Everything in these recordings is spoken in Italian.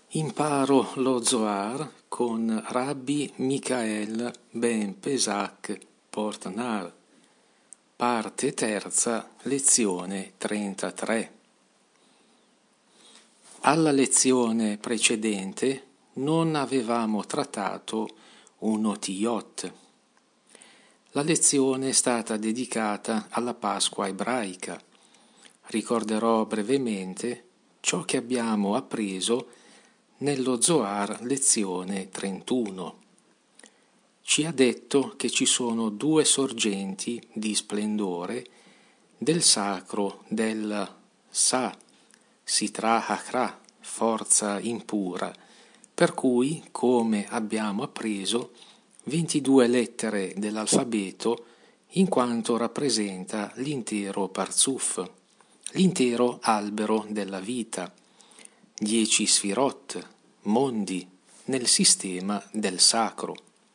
Imparo lo Zohar con Rabbi Michael ben Pesach Portnar, parte terza, lezione 33. Alla lezione precedente non avevamo trattato un otiyot. La lezione è stata dedicata alla Pasqua ebraica. Ricorderò brevemente ciò che abbiamo appreso nello Zohar lezione 31. Ci ha detto che ci sono due sorgenti di splendore del sacro del Sa, Sitra Achra, forza impura, per cui, come abbiamo appreso, 22 lettere dell'alfabeto in quanto rappresenta l'intero Parzuf, l'intero albero della vita, 10 sfirot, mondi, nel sistema del sacro.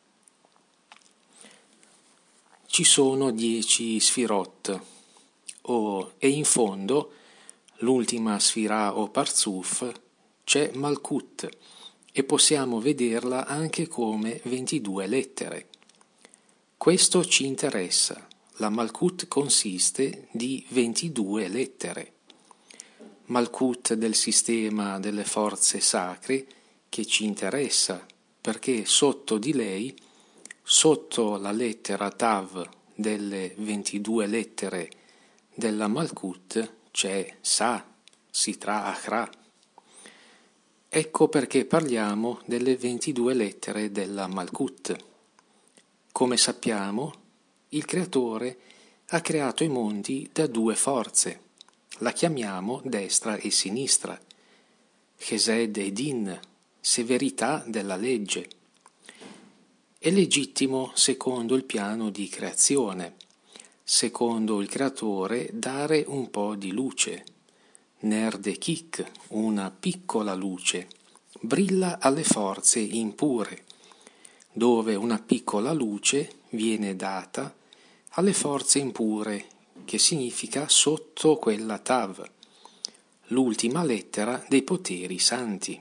Ci sono 10 sfirot, e in fondo, l'ultima sfira o Parzuf, c'è Malkut, e possiamo vederla anche come 22 lettere. Questo ci interessa. La Malkut consiste di 22 lettere. Malkut del sistema delle forze sacre che ci interessa, perché sotto di lei, sotto la lettera Tav delle 22 lettere della Malkut, c'è Sa, Sitra Achra. Ecco perché parliamo delle 22 lettere della Malkut. Come sappiamo, il Creatore ha creato i mondi da due forze. La chiamiamo destra e sinistra, Chesed e Din, severità della legge. È legittimo secondo il piano di creazione, secondo il Creatore dare un po' di luce. Ner dekik, una piccola luce, brilla alle forze impure, dove una piccola luce viene data alle forze impure, che significa sotto quella Tav, l'ultima lettera dei poteri santi.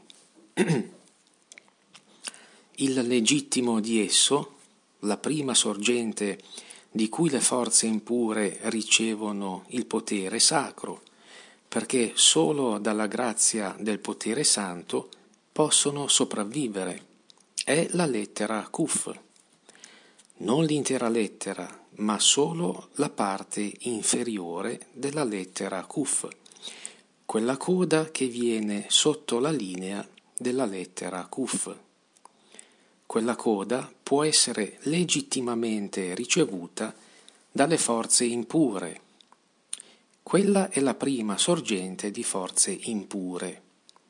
Il legittimo di esso, la prima sorgente di cui le forze impure ricevono il potere sacro, perché solo dalla grazia del potere santo possono sopravvivere, è la lettera Kuf. Non l'intera lettera, ma solo la parte inferiore della lettera Kuf, quella coda che viene sotto la linea della lettera Kuf. Quella coda può essere legittimamente ricevuta dalle forze impure. Quella è la prima sorgente di forze impure.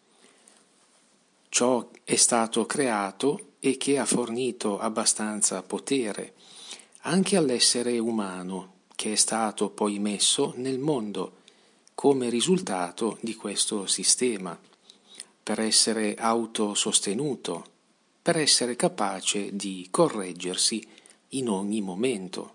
Ciò è stato creato e che ha fornito abbastanza potere anche all'essere umano, che è stato poi messo nel mondo come risultato di questo sistema, per essere autosostenuto, per essere capace di correggersi in ogni momento.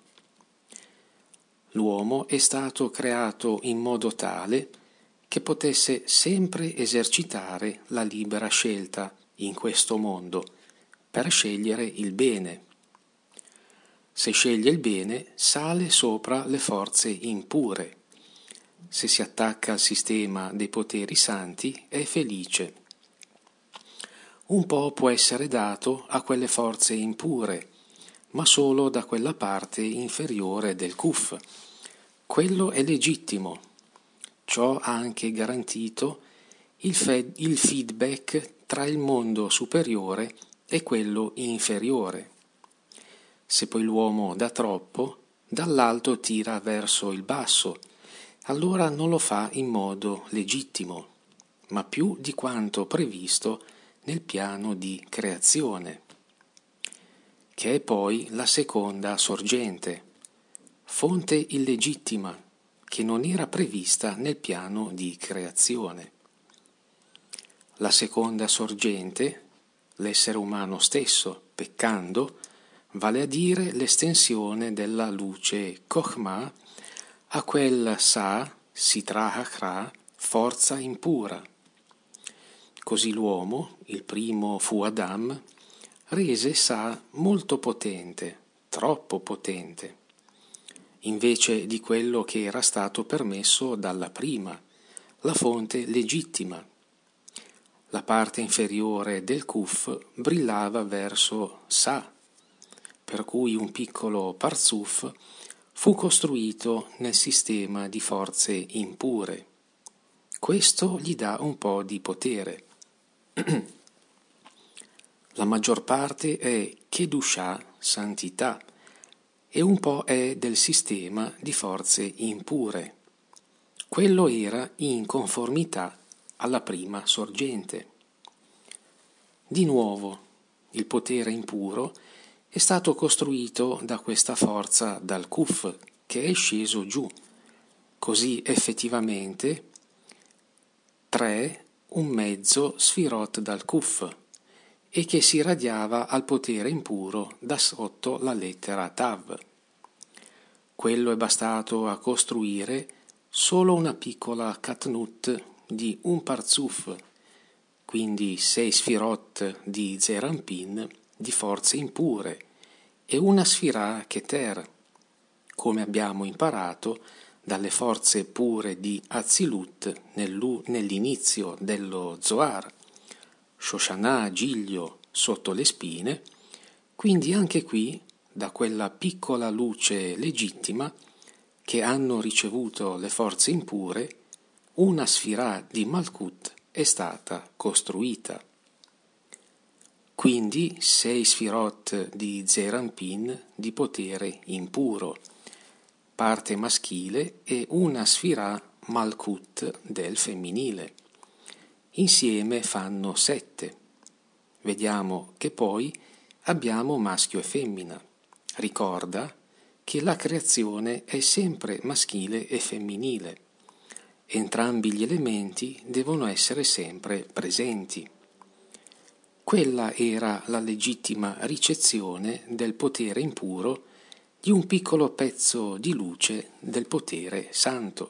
L'uomo è stato creato in modo tale che potesse sempre esercitare la libera scelta in questo mondo per scegliere il bene. Se sceglie il bene, sale sopra le forze impure. Se si attacca al sistema dei poteri santi, è felice. Un po' può essere dato a quelle forze impure, ma solo da quella parte inferiore del Kuf. Quello è legittimo. Ciò ha anche garantito il feedback tra il mondo superiore e quello inferiore. Se poi l'uomo dà troppo, dall'alto tira verso il basso, allora non lo fa in modo legittimo, ma più di quanto previsto nel piano di creazione, che è poi la seconda sorgente, fonte illegittima, che non era prevista nel piano di creazione. La seconda sorgente, l'essere umano stesso, peccando, vale a dire l'estensione della luce Chokhmah a quel Sa, Sitra Achra, forza impura. Così l'uomo, il primo fu Adam, rese Sa molto potente, troppo potente, invece di quello che era stato permesso dalla prima, la fonte legittima. La parte inferiore del Kuf brillava verso Sa, per cui un piccolo Parzuf fu costruito nel sistema di forze impure. Questo gli dà un po' di potere. La maggior parte è Kedushah, santità, e un po' è del sistema di forze impure. Quello era in conformità alla prima sorgente. Di nuovo, il potere impuro è stato costruito da questa forza dal Kuf, che è sceso giù. Così effettivamente 3, un mezzo sfirot dal Kuf, e che si radiava al potere impuro da sotto la lettera Tav. Quello è bastato a costruire solo una piccola Katnut di un Parzuf, quindi 6 sfirot di Zerampin di forze impure e una sfirà Keter, come abbiamo imparato dalle forze pure di Atzilut nell'inizio dello Zohar, Shoshanah, Giglio sotto le spine, quindi anche qui, da quella piccola luce legittima che hanno ricevuto le forze impure, una sfirà di Malkut è stata costruita. Quindi 6 sfirot di Zerampin di potere impuro, parte maschile, e una sfirà Malkut del femminile. Insieme fanno 7. Vediamo che poi abbiamo maschio e femmina. Ricorda che la creazione è sempre maschile e femminile. Entrambi gli elementi devono essere sempre presenti. Quella era la legittima ricezione del potere impuro di un piccolo pezzo di luce del potere santo.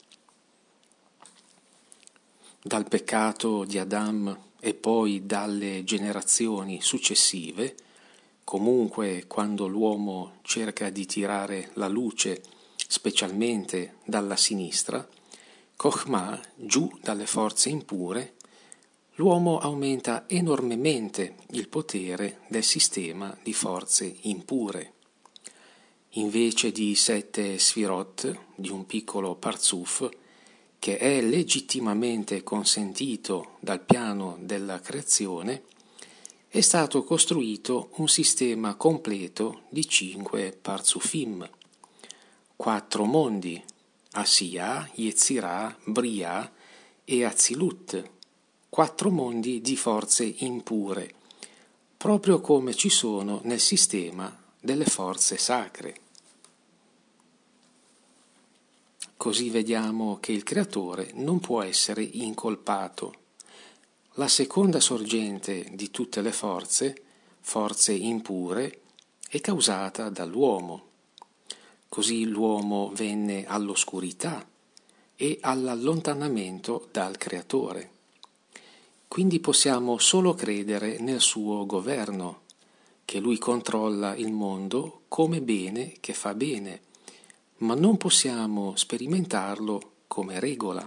Dal peccato di Adam e poi dalle generazioni successive, comunque quando l'uomo cerca di tirare la luce specialmente dalla sinistra, Chokhmah, giù dalle forze impure, l'uomo aumenta enormemente il potere del sistema di forze impure. Invece di 7 sfirot di un piccolo Parzuf, che è legittimamente consentito dal piano della creazione, è stato costruito un sistema completo di 5 Parzufim, 4 mondi, Asiya, Yetzirah, Briah e Atzilut, 4 mondi di forze impure, proprio come ci sono nel sistema delle forze sacre. Così vediamo che il creatore non può essere incolpato. La seconda sorgente di tutte le forze impure, è causata dall'uomo. Così l'uomo venne all'oscurità e all'allontanamento dal creatore. Quindi possiamo solo credere nel suo governo, che lui controlla il mondo come bene che fa bene, ma non possiamo sperimentarlo come regola.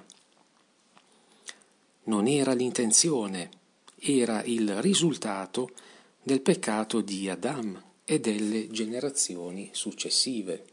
Non era l'intenzione, era il risultato del peccato di Adam e delle generazioni successive.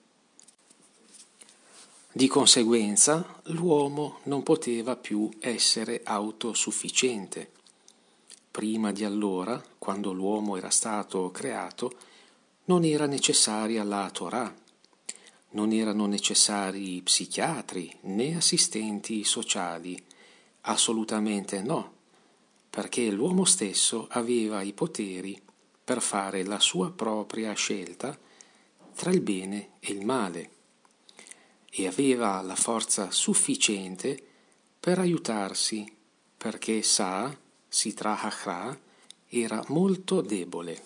Di conseguenza, l'uomo non poteva più essere autosufficiente. Prima di allora, quando l'uomo era stato creato, non era necessaria la Torah, non erano necessari psichiatri né assistenti sociali, assolutamente no, perché l'uomo stesso aveva i poteri per fare la sua propria scelta tra il bene e il male, e aveva la forza sufficiente per aiutarsi, perché Sitra Achra, era molto debole.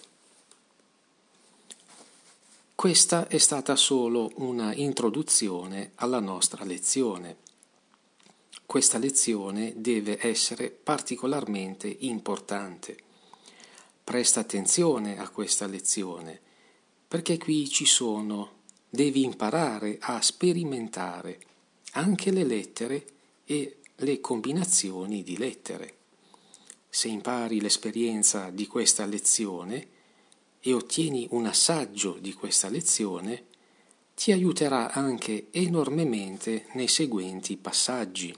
Questa è stata solo una introduzione alla nostra lezione. questa lezione deve essere particolarmente importante. Presta attenzione a questa lezione, perché qui devi imparare a sperimentare anche le lettere e le combinazioni di lettere. Se impari l'esperienza di questa lezione e ottieni un assaggio di questa lezione, ti aiuterà anche enormemente nei seguenti passaggi.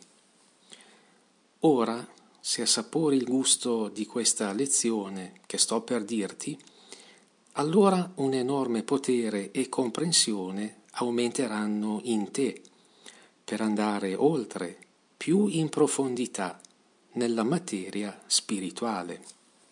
Ora, se assapori il gusto di questa lezione che sto per dirti, allora un enorme potere e comprensione aumenteranno in te per andare oltre, più in profondità, nella materia spirituale.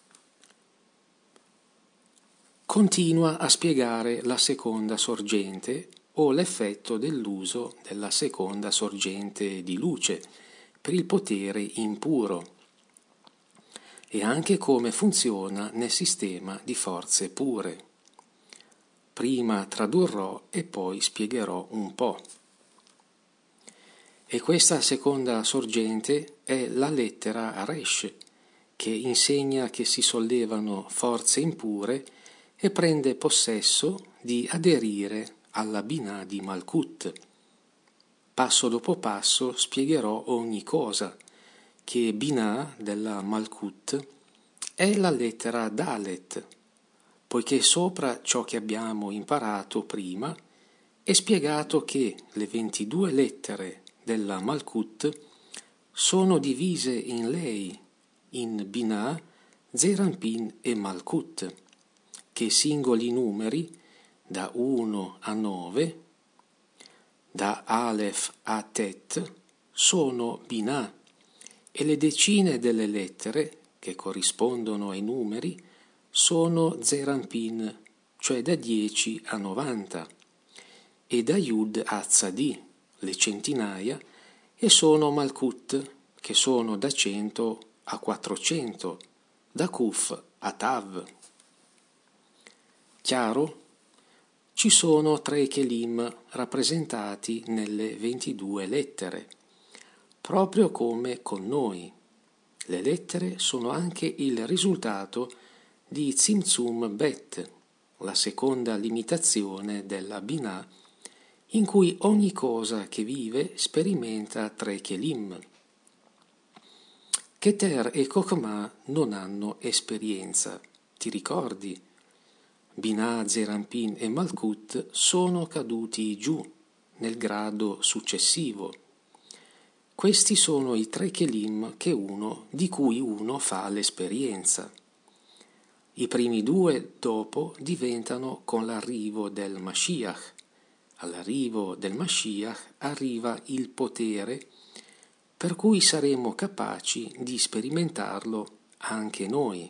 Continua a spiegare la seconda sorgente o l'effetto dell'uso della seconda sorgente di luce per il potere impuro e anche come funziona nel sistema di forze pure. Prima tradurrò e poi spiegherò un po'. E questa seconda sorgente è la lettera Resh, che insegna che si sollevano forze impure e prende possesso di aderire alla Binah di Malkut. Passo dopo passo spiegherò ogni cosa, che Binah della Malkut è la lettera Dalet, poiché sopra ciò che abbiamo imparato prima è spiegato che le 22 lettere della Malkut sono divise in lei, in Binah, Zeranpin e Malkut, che singoli numeri da 1 a 9, da Aleph a Tet, sono Binah, e le decine delle lettere, che corrispondono ai numeri, sono Zeranpin, cioè da 10 a 90, e da Yud a Tzadi, le centinaia, e sono Malkut, che sono da 100 a 400, da Kuf a Tav. Chiaro? Ci sono 3 Kelim rappresentati nelle 22 lettere, proprio come con noi. Le lettere sono anche il risultato di Tzimtzum Bet, la seconda limitazione della Binah, in cui ogni cosa che vive sperimenta 3 Kelim. Keter e Chokhmah non hanno esperienza, ti ricordi? Binah, Zeranpin e Malkut sono caduti giù, nel grado successivo. Questi sono i 3 Kelim di cui uno fa l'esperienza. I primi 2 dopo diventano con l'arrivo del Mashiach. All'arrivo del Mashiach arriva il potere per cui saremo capaci di sperimentarlo anche noi.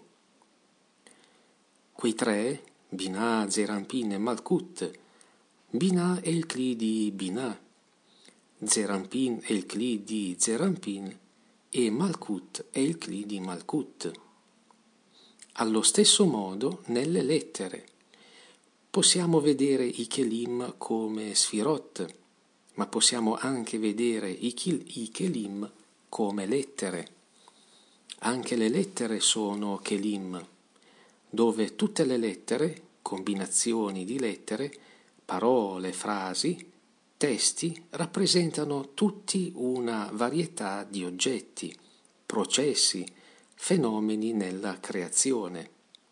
Quei 3, Binah, Zeranpin e Malkut, Binah è il Kli di Binah, Zeranpin è il Kli di Zeranpin e Malkut è il Kli di Malkut. Allo stesso modo nelle lettere possiamo vedere i Kelim come Sfirot, ma possiamo anche vedere i Kelim come lettere. Anche le lettere sono Kelim, dove tutte le lettere, combinazioni di lettere, parole, frasi, testi, rappresentano tutti una varietà di oggetti, processi, fenomeni nella creazione.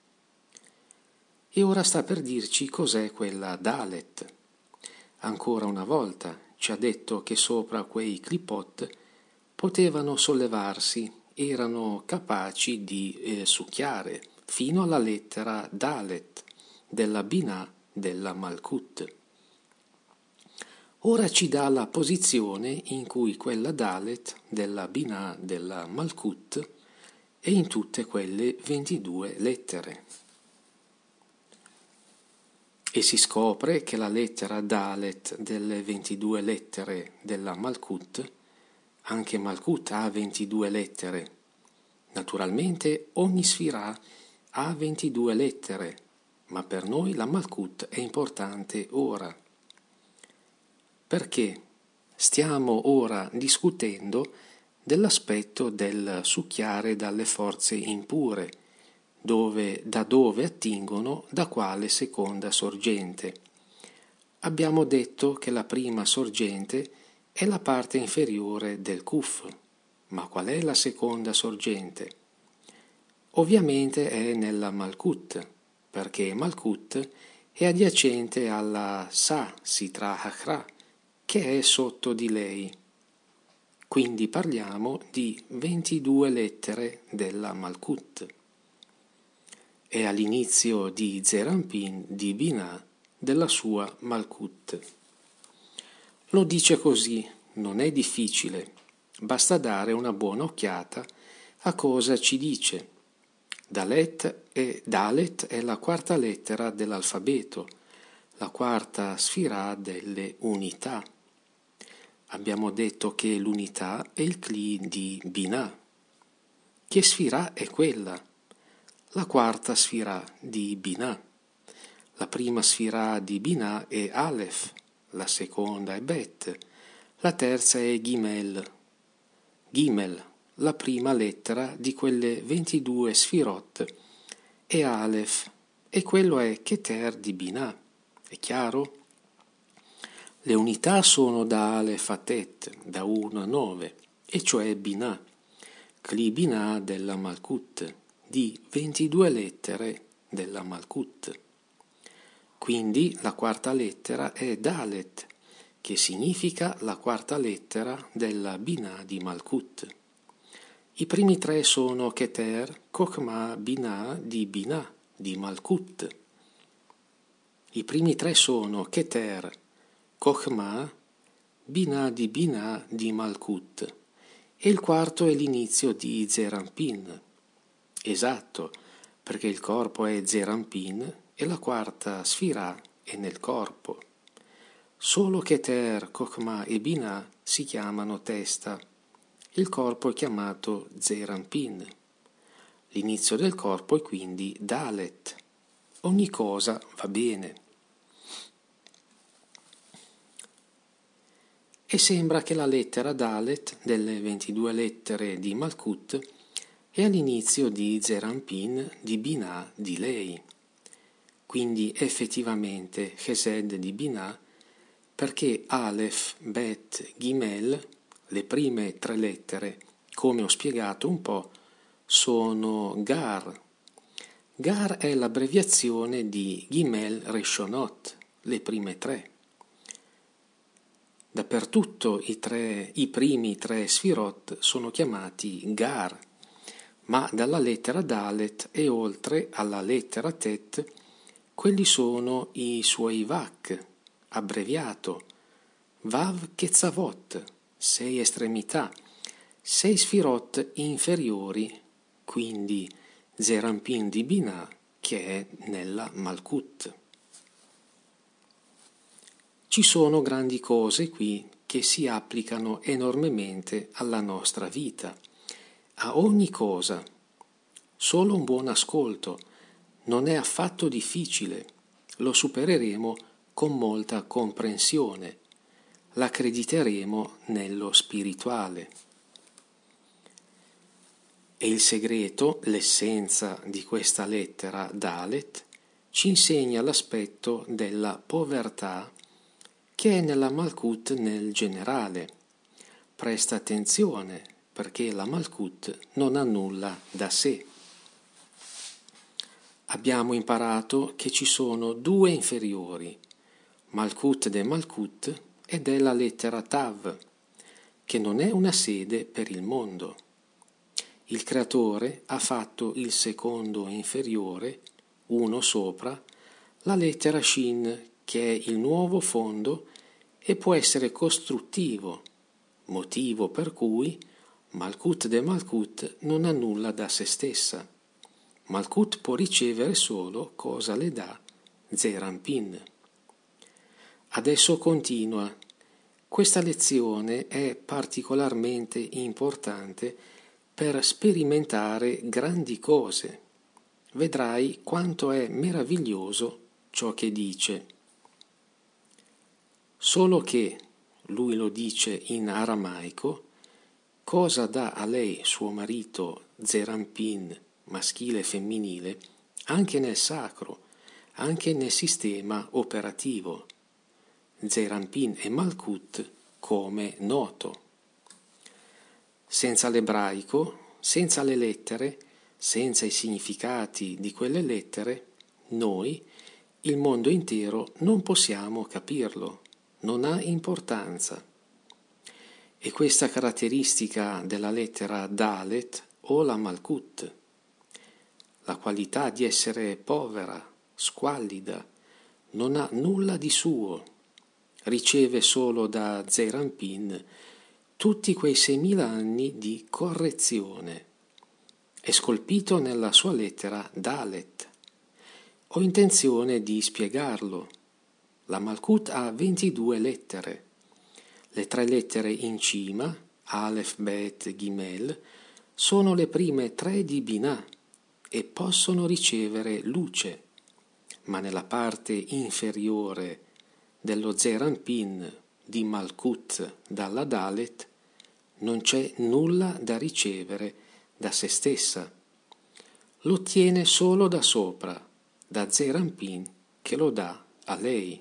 E ora sta per dirci cos'è quella Dalet. Ancora una volta ci ha detto che sopra quei clipot potevano sollevarsi, erano capaci di succhiare fino alla lettera Dalet della Binah della Malkut. Ora ci dà la posizione in cui quella Dalet della Binah della Malkut è in tutte quelle 22 lettere. E si scopre che la lettera Dalet delle 22 lettere della Malkut, anche Malkut ha 22 lettere. Naturalmente ogni sfirah ha 22 lettere, ma per noi la Malkut è importante ora. Perché stiamo ora discutendo dell'aspetto del succhiare dalle forze impure, da dove attingono da quale seconda sorgente. Abbiamo detto che la prima sorgente è la parte inferiore del Kuf, ma qual è la seconda sorgente? Ovviamente è nella Malkut, perché Malkut è adiacente alla Sa Sitra Achra, che è sotto di lei. Quindi parliamo di 22 lettere della Malkut. È all'inizio di Zerampin di Binah della sua Malkut. Lo dice così, non è difficile, basta dare una buona occhiata a cosa ci dice. Dalet è la quarta lettera dell'alfabeto, la quarta sfira delle unità. Abbiamo detto che l'unità è il Kli di Binah. Che sfira è quella? La quarta sfira di Binah. La prima sfira di Binah è Aleph, la seconda è Bet, la terza è Gimel. Gimel, la prima lettera di quelle 22 sfirot, è Aleph, e quello è Keter di Binah. È chiaro? Le unità sono da Aleph a Tet, da 1 a 9, e cioè Binah, Kli Binah della Malkut, di 22 lettere della Malkut. Quindi la quarta lettera è Dalet, che significa la quarta lettera della Binah di Malkut. I primi tre sono Keter, Chokhmah, Binah di Malkut. I primi tre sono Keter, Chokhmah, Binah di Malkut, e il quarto è l'inizio di Zerampin. Esatto, perché il corpo è Zerampin e la quarta sfira è nel corpo. Solo Keter, Chokhmah e Binah si chiamano testa. Il corpo è chiamato Zerampin. L'inizio del corpo è quindi Dalet. Ogni cosa va bene. E sembra che la lettera Dalet delle 22 lettere di Malkut è all'inizio di Zerampin di Binah di lei. Quindi effettivamente Chesed di Binah, perché Aleph, Bet, Gimel, le prime tre lettere, come ho spiegato un po', sono Gar. Gar è l'abbreviazione di Gimel Reshonot, le prime tre. Dappertutto i primi tre sfirot sono chiamati Gar, ma dalla lettera Dalet e oltre alla lettera Tet, quelli sono i suoi Vak, abbreviato, Vav Ketzavot, 6 estremità, 6 sfirot inferiori, quindi Zerampin di Binah, che è nella Malkut. Ci sono grandi cose qui che si applicano enormemente alla nostra vita, a ogni cosa. Solo un buon ascolto, non è affatto difficile, lo supereremo con molta comprensione, l'accrediteremo nello spirituale. E il segreto, l'essenza di questa lettera Dalet, ci insegna l'aspetto della povertà che è nella Malkut nel generale. Presta attenzione, perché la Malkut non ha nulla da sé. Abbiamo imparato che ci sono due inferiori, Malkut de Malkut ed è la lettera Tav, che non è una sede per il mondo. Il creatore ha fatto il secondo inferiore, uno sopra, la lettera Shin, che è il nuovo fondo e può essere costruttivo, motivo per cui Malkut de Malkut non ha nulla da se stessa. Malkut può ricevere solo cosa le dà Zerampin. Adesso continua. Questa lezione è particolarmente importante per sperimentare grandi cose. Vedrai quanto è meraviglioso ciò che dice. Solo che, lui lo dice in aramaico, cosa dà a lei suo marito Zerampin, maschile e femminile, anche nel sacro, anche nel sistema operativo. Zerampin e Malkut come noto. Senza l'ebraico, senza le lettere, senza i significati di quelle lettere, noi, il mondo intero, non possiamo capirlo, non ha importanza. E questa caratteristica della lettera Dalet o la Malkut, la qualità di essere povera, squallida, non ha nulla di suo, riceve solo da Zerampin tutti quei 6.000 anni di correzione. È scolpito nella sua lettera Dalet. Ho intenzione di spiegarlo. La Malkut ha 22 lettere. Le 3 lettere in cima, Aleph, Bet, Gimel, sono le prime 3 di Binah e possono ricevere luce, ma nella parte inferiore dello Zerampin di Malkut dalla Dalet non c'è nulla da ricevere da se stessa. Lo ottiene solo da sopra, da Zerampin che lo dà a lei.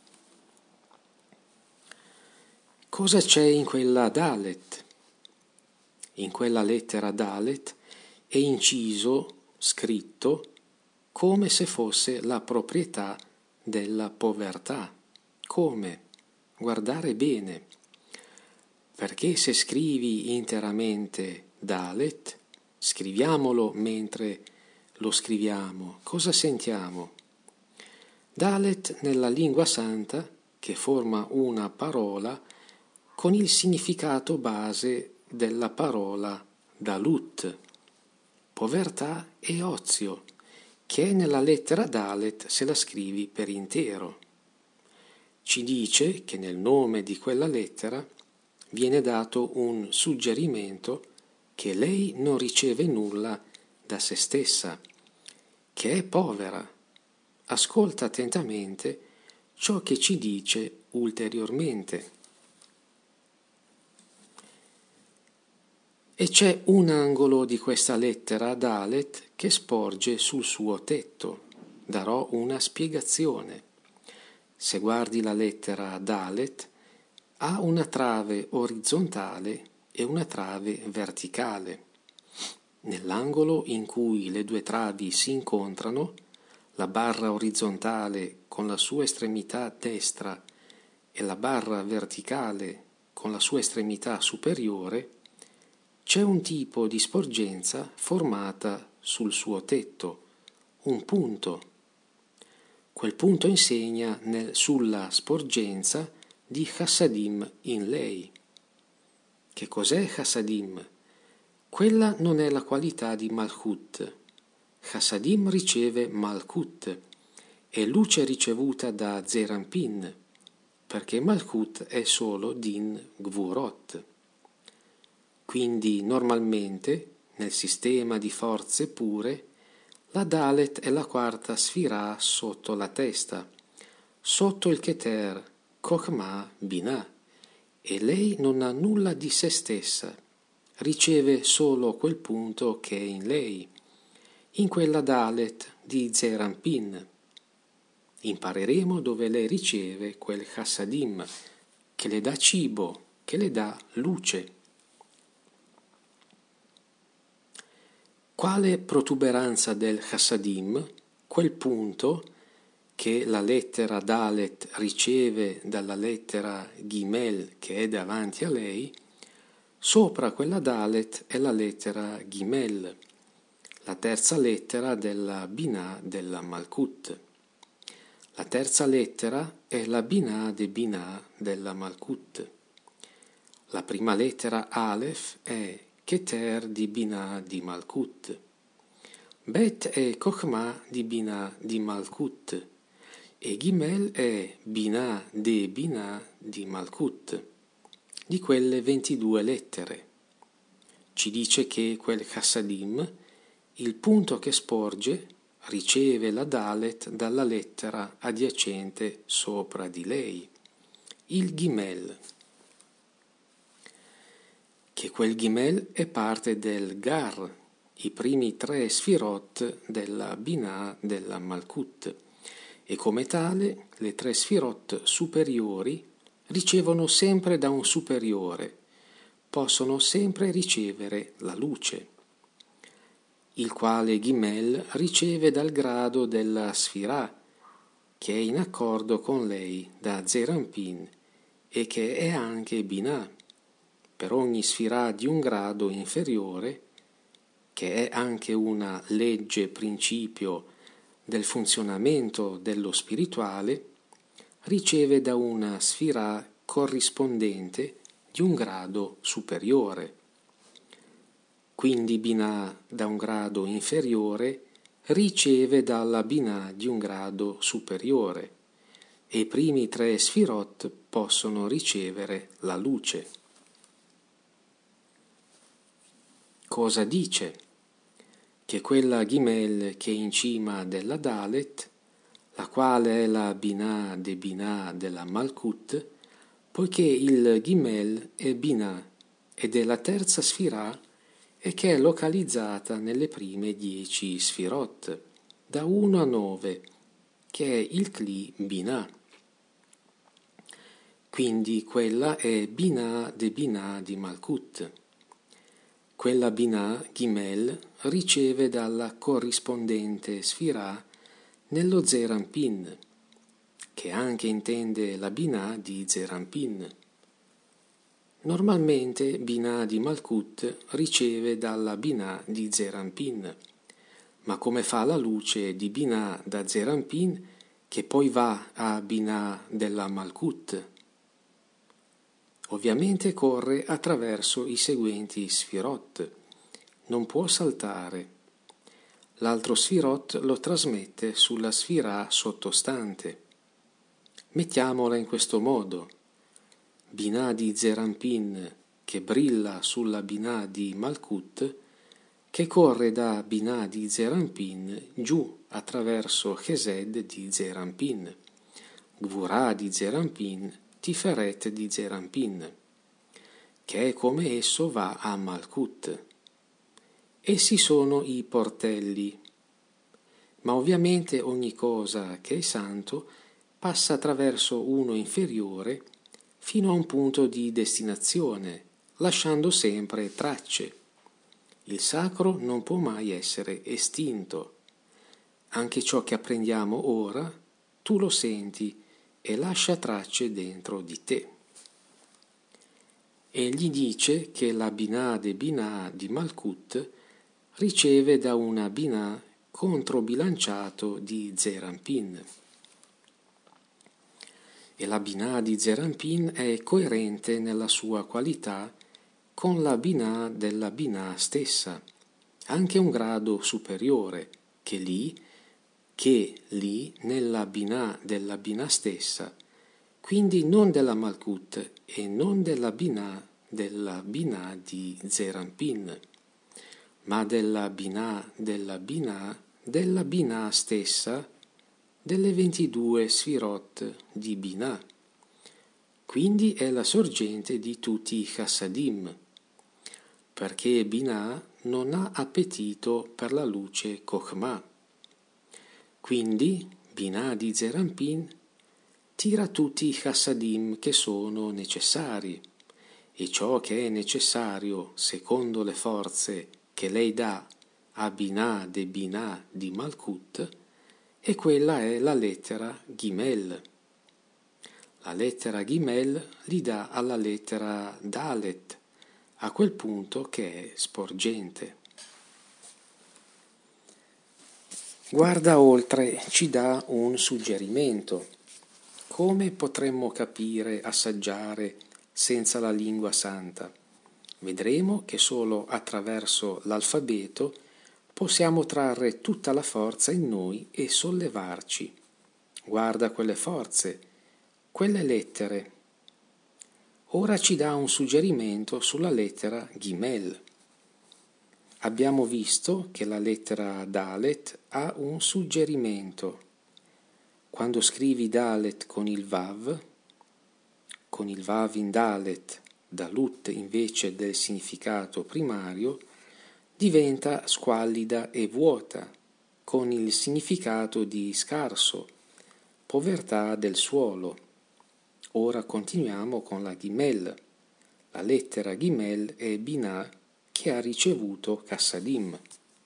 Cosa c'è in quella Dalet? In quella lettera Dalet è inciso, scritto, come se fosse la proprietà della povertà. Come? Guardare bene. Perché se scrivi interamente Dalet, scriviamolo mentre lo scriviamo, cosa sentiamo? Dalet nella lingua santa che forma una parola con il significato base della parola Dalut, povertà e ozio, che è nella lettera Dalet se la scrivi per intero. Ci dice che nel nome di quella lettera viene dato un suggerimento che lei non riceve nulla da se stessa, che è povera. Ascolta attentamente ciò che ci dice ulteriormente. E c'è un angolo di questa lettera Dalet che sporge sul suo tetto. Darò una spiegazione. Se guardi la lettera Dalet, ha una trave orizzontale e una trave verticale. Nell'angolo in cui le 2 travi si incontrano, la barra orizzontale con la sua estremità destra e la barra verticale con la sua estremità superiore, c'è un tipo di sporgenza formata sul suo tetto, un punto. Quel punto insegna sulla sporgenza di Chassadim in lei. Che cos'è Chassadim? Quella non è la qualità di Malkut. Chassadim riceve Malkut, è luce ricevuta da Zerampin, perché Malkut è solo Din Gvurot. Quindi normalmente, nel sistema di forze pure, la Dalet è la quarta sfirah sotto la testa, sotto il Keter, Chokhmah, Binah, e lei non ha nulla di se stessa, riceve solo quel punto che è in lei, in quella Dalet di Zerampin. Impareremo dove lei riceve quel Chassadim, che le dà cibo, che le dà luce. Quale protuberanza del Chassadim, quel punto che la lettera Dalet riceve dalla lettera Gimel che è davanti a lei, sopra quella Dalet è la lettera Gimel, la terza lettera della Binah della Malkut. La terza lettera è la Binah de Binah della Malkut. La prima lettera Aleph è Keter di Binah di Malkut. Bet è Chokhmah di Binah di Malkut. E Gimel è Binah de Binah di Malkut. Di quelle 22 lettere. Ci dice che quel Chassadim, il punto che sporge, riceve la Dalet dalla lettera adiacente sopra di lei, il Gimel. che quel Gimel è parte del Gar, i primi 3 Sfirot della Binah della Malkut, e come tale le 3 Sfirot superiori ricevono sempre da un superiore, possono sempre ricevere la luce, il quale Gimel riceve dal grado della Sfirah, che è in accordo con lei da Zerampin e che è anche Binah, per ogni Sfirah di un grado inferiore, che è anche una legge principio del funzionamento dello spirituale, riceve da una Sfirah corrispondente di un grado superiore. Quindi Binah da un grado inferiore riceve dalla Binah di un grado superiore e i primi 3 Sfirot possono ricevere la luce. Cosa dice? Che quella Gimel che è in cima della Dalet, la quale è la Binah de Binah della Malkut, poiché il Gimel è Binah ed è la terza Sfirah e che è localizzata nelle prime 10 Sfirot, da 1 a 9, che è il Kli Binah. Quindi quella è Binah de Binah di Malkut. Quella Binah, Gimel, riceve dalla corrispondente Sfirah nello Zerampin, che anche intende la Binah di Zerampin. Normalmente Binah di Malkut riceve dalla Binah di Zerampin, ma come fa la luce di Binah da Zerampin che poi va a Binah della Malkut? Ovviamente corre attraverso i seguenti Sfirot, non può saltare. L'altro Sfirot lo trasmette sulla Sfirah sottostante. Mettiamola in questo modo. Binah di Zerampin che brilla sulla Binah di Malkut, che corre da Binah di Zerampin giù attraverso Chesed di Zerampin, Gvurah di Zerampin, Tiferet di Zerampin, che è come esso va a Malkut. Essi sono i portelli, ma ovviamente ogni cosa che è santo passa attraverso uno inferiore fino a un punto di destinazione, lasciando sempre tracce. Il sacro non può mai essere estinto. Anche ciò che apprendiamo ora, tu lo senti e lascia tracce dentro di te. Egli dice che la Binah de Binah di Malkut riceve da una Binah controbilanciato di Zerampin. E la Binah di Zerampin è coerente nella sua qualità con la Binah della Binah stessa, anche un grado superiore, che lì nella Binah della Binah stessa, quindi non della Malkut e non della Binah di Zerampin, ma della Binah della Binah stessa, delle 22 Sfirot di Binah. Quindi è la sorgente di tutti i Chassadim, perché Binah non ha appetito per la luce Chokhmah. Quindi Binah di Zerampin tira tutti i Chassadim che sono necessari, e ciò che è necessario secondo le forze che lei dà a Binah de Binah di Malkut, e quella è la lettera Gimel. La lettera Gimel li dà alla lettera Dalet, a quel punto che è sporgente. Guarda oltre ci dà un suggerimento. Come potremmo capire, assaggiare senza la lingua santa? Vedremo che solo attraverso l'alfabeto possiamo trarre tutta la forza in noi e sollevarci. Guarda quelle forze, quelle lettere. Ora ci dà un suggerimento sulla lettera Gimel. Abbiamo visto che la lettera Dalet ha un suggerimento. Quando scrivi Dalet con il Vav in Dalet da Lut invece del significato primario, diventa squallida e vuota, con il significato di scarso, povertà del suolo. Ora continuiamo con la Gimel. La lettera Gimel è Binah che ha ricevuto Chassadim.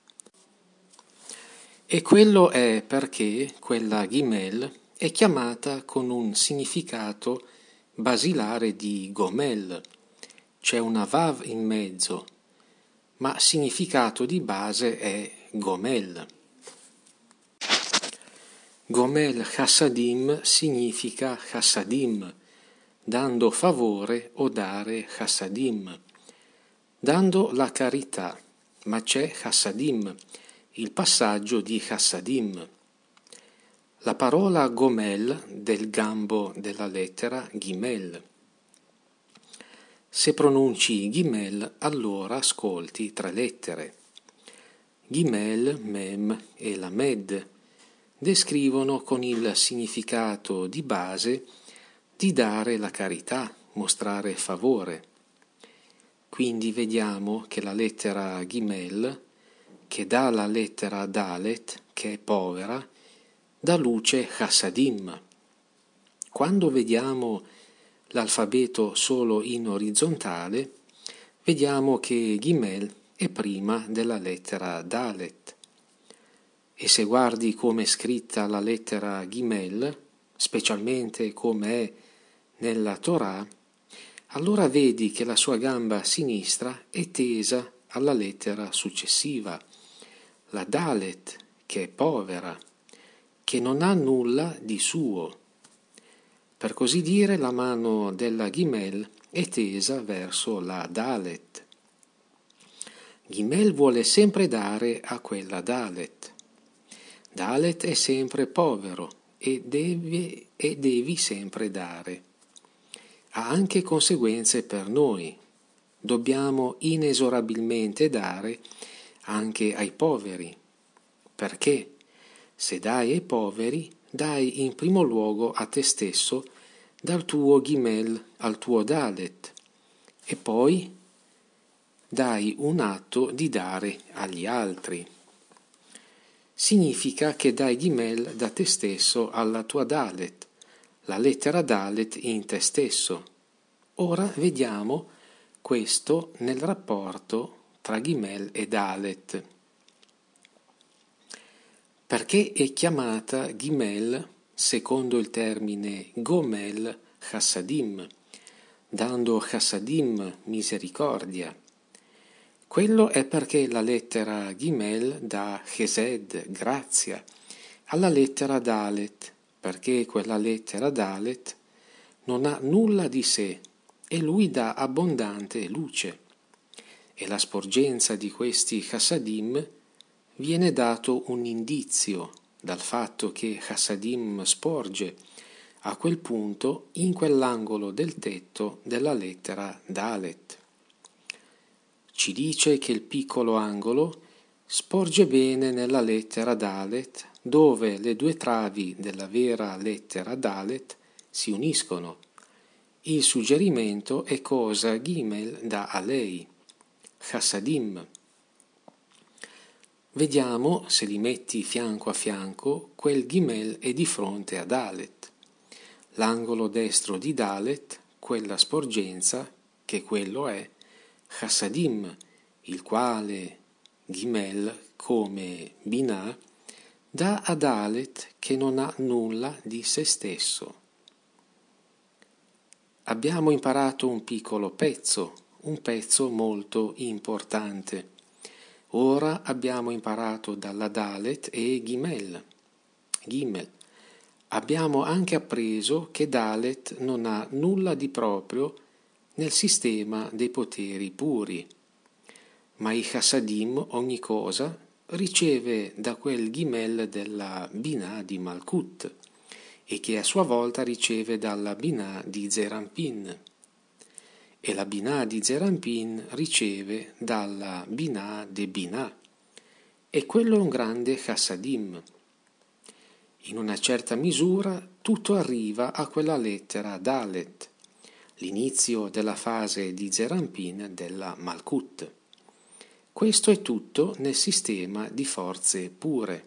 E quello è perché quella Gimel è chiamata con un significato basilare di Gomel. C'è una Vav in mezzo, ma significato di base è Gomel. Gomel Chassadim significa Chassadim, dando favore o dare Chassadim, dando la carità, ma c'è Chassadim, il passaggio di Chassadim. La parola Gomel del gambo della lettera Gimel. Se pronunci Gimel, allora ascolti 3 lettere. Gimel, Mem e Lamed descrivono con il significato di base di dare la carità, mostrare favore. Quindi vediamo che la lettera Gimel, che dà la lettera Dalet, che è povera, dà luce Chassadim. Quando vediamo l'alfabeto solo in orizzontale, vediamo che Gimel è prima della lettera Dalet. E se guardi come è scritta la lettera Gimel, specialmente come è nella Torah, allora vedi che la sua gamba sinistra è tesa alla lettera successiva, la Dalet, che è povera, che non ha nulla di suo. Per così dire, la mano della Gimel è tesa verso la Dalet. Gimel vuole sempre dare a quella Dalet. Dalet è sempre povero e devi sempre dare. Ha anche conseguenze per noi. Dobbiamo inesorabilmente dare anche ai poveri. Perché? Se dai ai poveri, dai in primo luogo a te stesso dal tuo Gimel al tuo Dalet e poi dai un atto di dare agli altri. Significa che dai Gimel da te stesso alla tua Dalet, la lettera Dalet in te stesso. Ora vediamo questo nel rapporto tra Gimel e Dalet. Perché è chiamata Gimel secondo il termine Gomel Chassadim, dando Chassadim misericordia? Quello è perché la lettera Gimel dà Chesed, grazia, alla lettera Dalet, perché quella lettera Dalet non ha nulla di sé e lui dà abbondante luce. E la sporgenza di questi Chassadim viene dato un indizio dal fatto che Chassadim sporge a quel punto in quell'angolo del tetto della lettera Dalet. Ci dice che il piccolo angolo sporge bene nella lettera Dalet, dove le 2 travi della vera lettera Dalet si uniscono. Il suggerimento è cosa Gimel dà a lei, Chassadim. Vediamo, se li metti fianco a fianco, quel Gimel è di fronte a Dalet. L'angolo destro di Dalet, quella sporgenza, che quello è, Chassadim, il quale Gimel, come Binah, dà a Dalet che non ha nulla di se stesso. Abbiamo imparato un piccolo pezzo, un pezzo molto importante. Ora abbiamo imparato dalla Dalet e Gimel. Abbiamo anche appreso che Dalet non ha nulla di proprio nel sistema dei poteri puri, ma i Chassadim ogni cosa riceve da quel Gimel della Binah di Malkut e che a sua volta riceve dalla Binah di Zerampin e la Binah di Zerampin riceve dalla Binah de Binah e quello è un grande Chassadim. In una certa misura tutto arriva a quella lettera Dalet. l'inizio della fase di Zerampin della Malkut. Questo è tutto nel sistema di forze pure.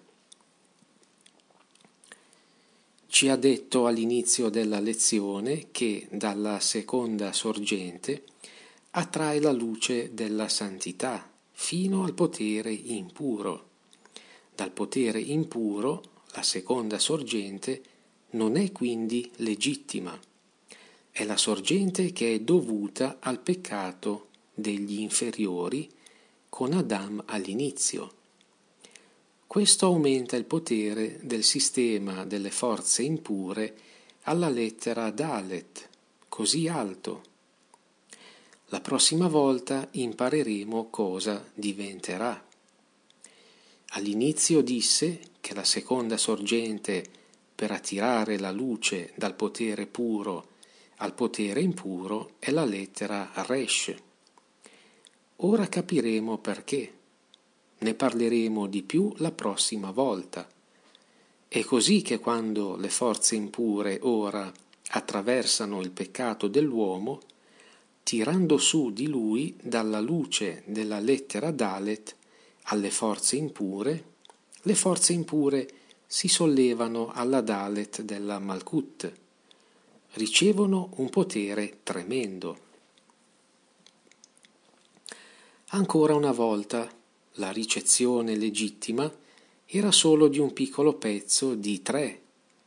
Ci ha detto all'inizio della lezione che dalla seconda sorgente attrae la luce della santità fino al potere impuro. Dal potere impuro, la seconda sorgente non è quindi legittima. È la sorgente che è dovuta al peccato degli inferiori con Adam all'inizio. Questo aumenta il potere del sistema delle forze impure alla lettera Dalet, così alto. La prossima volta impareremo cosa diventerà. All'inizio disse che la seconda sorgente per attirare la luce dal potere puro al potere impuro è la lettera Resh. Ora capiremo perché. Ne parleremo di più la prossima volta. È così che quando le forze impure ora attraversano il peccato dell'uomo, tirando su di lui dalla luce della lettera Dalet alle forze impure, le forze impure si sollevano alla Dalet della Malkut, ricevono un potere tremendo. Ancora una volta, la ricezione legittima era solo di un piccolo pezzo di 3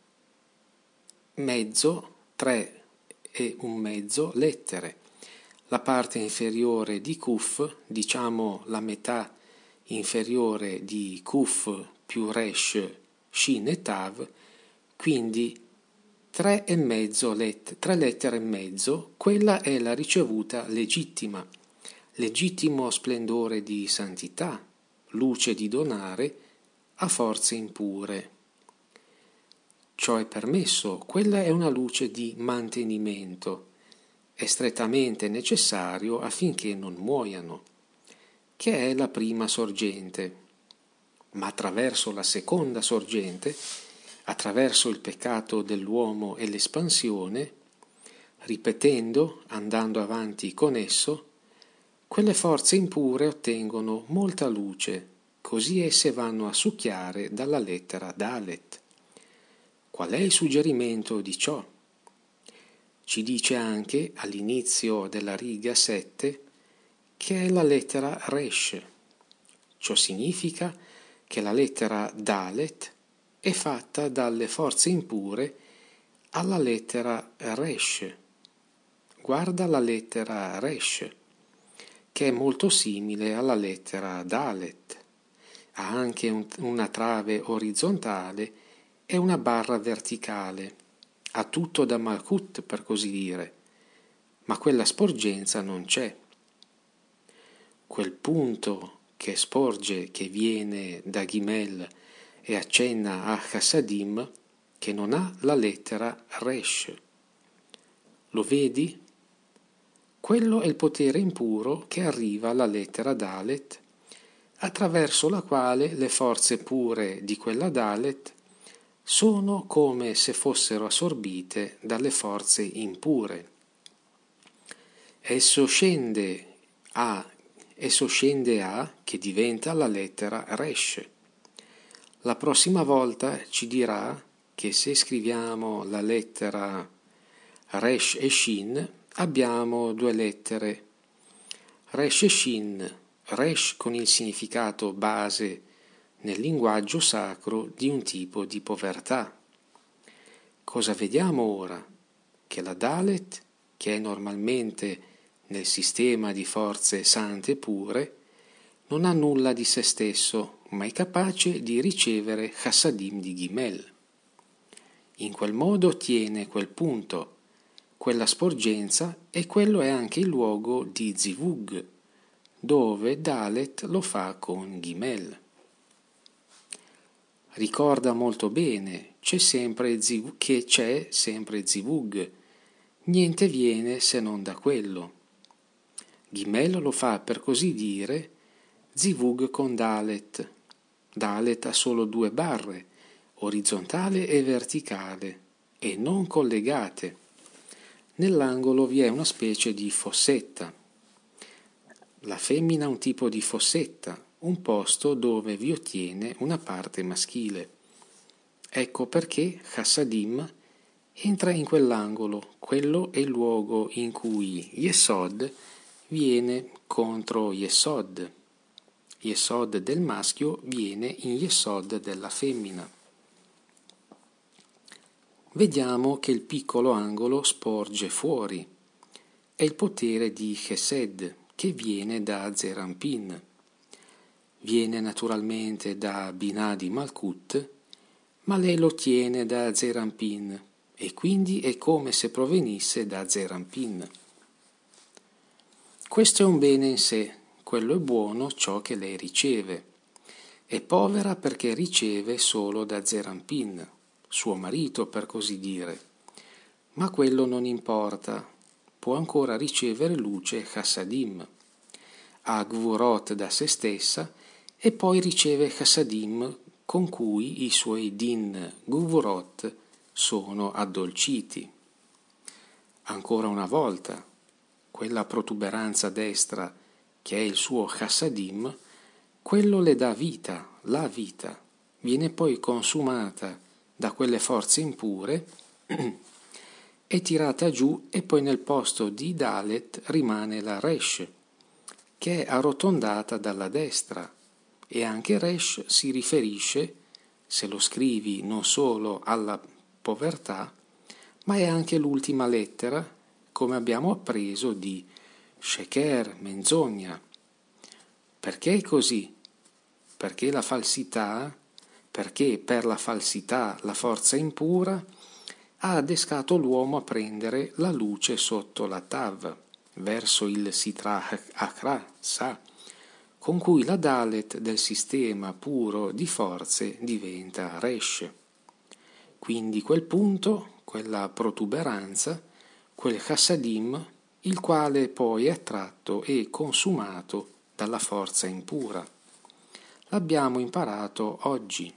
e un mezzo lettere. La parte inferiore di Kuf, diciamo la metà inferiore di Kuf più Resh, Shin e Tav, quindi 3 lettere e mezzo, quella è la ricevuta legittima. Legittimo splendore di santità, luce di donare a forze impure. Ciò è permesso, quella è una luce di mantenimento, è strettamente necessario affinché non muoiano, che è la prima sorgente. Ma attraverso la seconda sorgente, attraverso il peccato dell'uomo e l'espansione, ripetendo, andando avanti con esso, quelle forze impure ottengono molta luce, così esse vanno a succhiare dalla lettera Dalet. Qual è il suggerimento di ciò? Ci dice anche all'inizio della riga 7 che è la lettera Resh. Ciò significa che la lettera Dalet è fatta dalle forze impure alla lettera Resh. Guarda la lettera Resh, che è molto simile alla lettera Dalet. Ha anche una trave orizzontale e una barra verticale. Ha tutto da Malkut, per così dire, ma quella sporgenza non c'è. Quel punto che sporge, che viene da Gimel e accenna a Chassadim, che non ha la lettera Resh. Lo vedi? Quello è il potere impuro che arriva alla lettera Dalet, attraverso la quale le forze pure di quella Dalet sono come se fossero assorbite dalle forze impure. Esso scende a che diventa la lettera Resh. La prossima volta ci dirà che se scriviamo la lettera Resh e Shin abbiamo 2 lettere. Resh e Shin, Resh con il significato base nel linguaggio sacro di un tipo di povertà. Cosa vediamo ora? Che la Dalet, che è normalmente nel sistema di forze sante pure, non ha nulla di se stesso, ma è capace di ricevere Chassadim di Gimel. In quel modo ottiene quel punto, quella sporgenza, e quello è anche il luogo di Zivug, dove Dalet lo fa con Gimel. Ricorda molto bene, c'è sempre Zivug, niente viene se non da quello. Gimel lo fa, per così dire, Zivug con Dalet. Dalet ha solo 2 barre, orizzontale e verticale, e non collegate. nell'angolo vi è una specie di fossetta. La femmina ha un tipo di fossetta, un posto dove vi ottiene una parte maschile. Ecco perché Chassadim entra in quell'angolo. Quello è il luogo in cui Yesod viene contro Yesod. Yesod del maschio viene in Yesod della femmina. Vediamo che il piccolo angolo sporge fuori. È il potere di Chesed che viene da Zerampin. Viene naturalmente da Binah di Malkut, ma lei lo ottiene da Zerampin e quindi è come se provenisse da Zerampin. Questo è un bene in sé, quello è buono ciò che lei riceve. È povera perché riceve solo da Zerampin, suo marito per così dire. Ma quello non importa, può ancora ricevere luce Chassadim. Ha Gvurot da se stessa e poi riceve Chassadim con cui i suoi Din Gvurot sono addolciti. Ancora una volta, quella protuberanza destra che è il suo Chassadim, quello le dà vita, la vita, viene poi consumata da quelle forze impure, è tirata giù e poi nel posto di Dalet rimane la Resh, che è arrotondata dalla destra, e anche Resh si riferisce, se lo scrivi, non solo alla povertà, ma è anche l'ultima lettera, come abbiamo appreso, di Sheker, menzogna. Perché è così? Perché la falsità, perché per la falsità la forza impura ha adescato l'uomo a prendere la luce sotto la Tav, verso il Sitra Achra, Sa, con cui la Dalet del sistema puro di forze diventa Resh. Quindi quel punto, quella protuberanza, quel Chassadim, il quale poi è attratto e consumato dalla forza impura. L'abbiamo imparato oggi.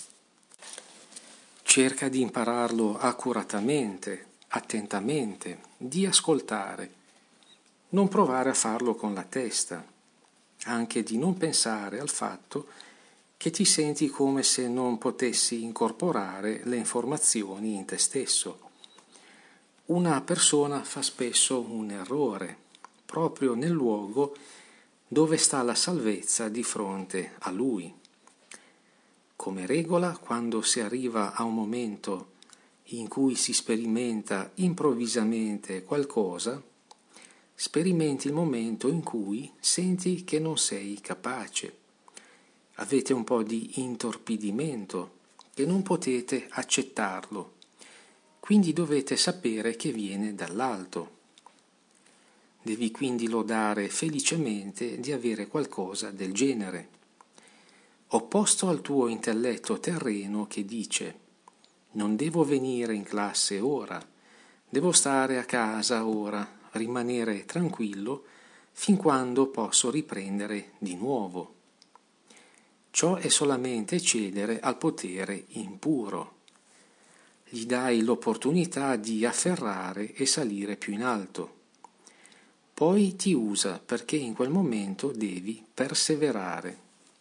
Cerca di impararlo accuratamente, attentamente, di ascoltare. Non provare a farlo con la testa, anche di non pensare al fatto che ti senti come se non potessi incorporare le informazioni in te stesso. Una persona fa spesso un errore, proprio nel luogo dove sta la salvezza di fronte a lui. Come regola, quando si arriva a un momento in cui si sperimenta improvvisamente qualcosa, sperimenti il momento in cui senti che non sei capace. Avete un po' di intorpidimento e non potete accettarlo. Quindi dovete sapere che viene dall'alto. Devi quindi lodare felicemente di avere qualcosa del genere. Opposto al tuo intelletto terreno che dice: non devo venire in classe ora, devo stare a casa ora, rimanere tranquillo fin quando posso riprendere di nuovo. Ciò è solamente cedere al potere impuro. Gli dai l'opportunità di afferrare e salire più in alto. Poi ti usa perché in quel momento devi perseverare.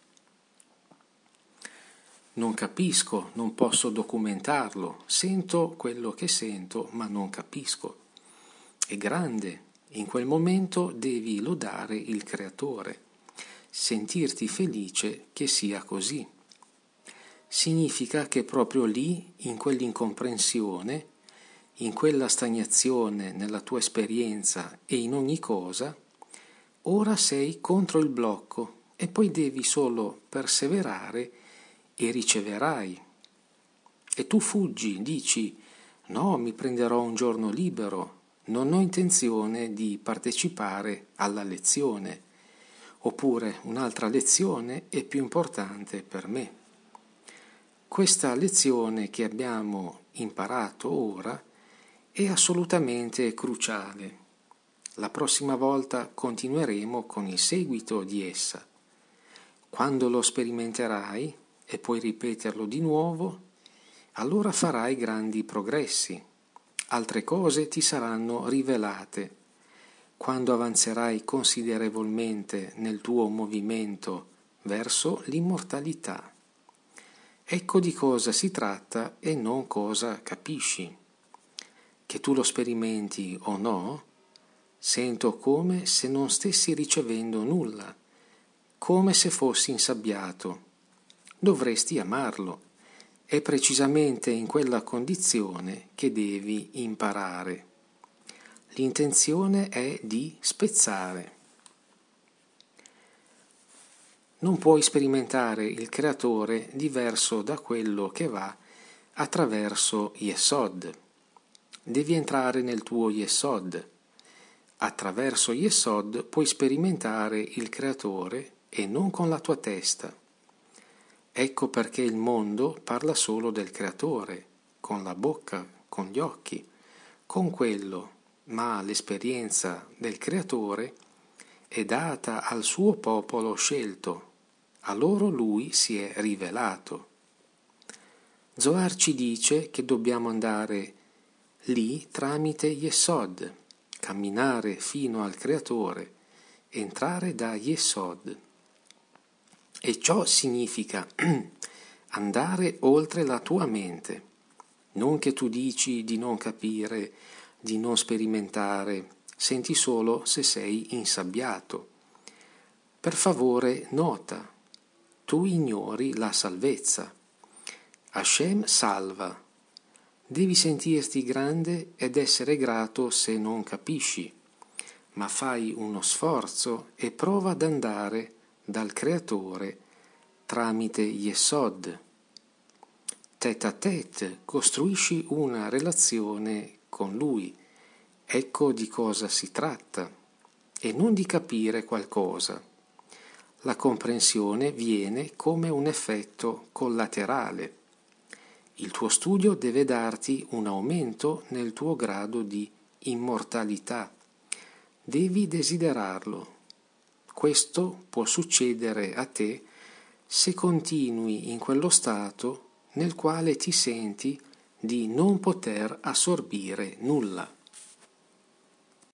Non capisco, non posso documentarlo, sento quello che sento, ma non capisco. È grande, in quel momento devi lodare il Creatore, sentirti felice che sia così. Significa che proprio lì, in quell'incomprensione, in quella stagnazione nella tua esperienza e in ogni cosa, ora sei contro il blocco e poi devi solo perseverare e riceverai. E tu fuggi, dici: no, mi prenderò un giorno libero, non ho intenzione di partecipare alla lezione, oppure un'altra lezione è più importante per me. Questa lezione che abbiamo imparato ora è assolutamente cruciale. La prossima volta continueremo con il seguito di essa. Quando lo sperimenterai e puoi ripeterlo di nuovo, allora farai grandi progressi. altre cose ti saranno rivelate. Quando avanzerai considerevolmente nel tuo movimento verso l'immortalità. Ecco di cosa si tratta e non cosa capisci. Che tu lo sperimenti o no, sento come se non stessi ricevendo nulla, come se fossi insabbiato. Dovresti amarlo. È precisamente in quella condizione che devi imparare. L'intenzione è di spezzare. Non puoi sperimentare il creatore diverso da quello che va attraverso Yesod. Devi entrare nel tuo Yesod. Attraverso Yesod puoi sperimentare il creatore e non con la tua testa. Ecco perché il mondo parla solo del creatore, con la bocca, con gli occhi, con quello, ma l'esperienza del creatore è data al suo popolo scelto. A loro lui si è rivelato. Zohar ci dice che dobbiamo andare lì tramite Yesod, camminare fino al Creatore, entrare da Yesod. E ciò significa andare oltre la tua mente, non che tu dici di non capire, di non sperimentare, senti solo se sei insabbiato. Per favore, nota. Tu ignori la salvezza. Hashem salva. Devi sentirti grande ed essere grato se non capisci, ma fai uno sforzo e prova ad andare dal Creatore tramite Yesod. Tête à tête costruisci una relazione con Lui. Ecco di cosa si tratta, e non di capire qualcosa. La comprensione viene come un effetto collaterale. Il tuo studio deve darti un aumento nel tuo grado di immortalità. Devi desiderarlo. Questo può succedere a te se continui in quello stato nel quale ti senti di non poter assorbire nulla.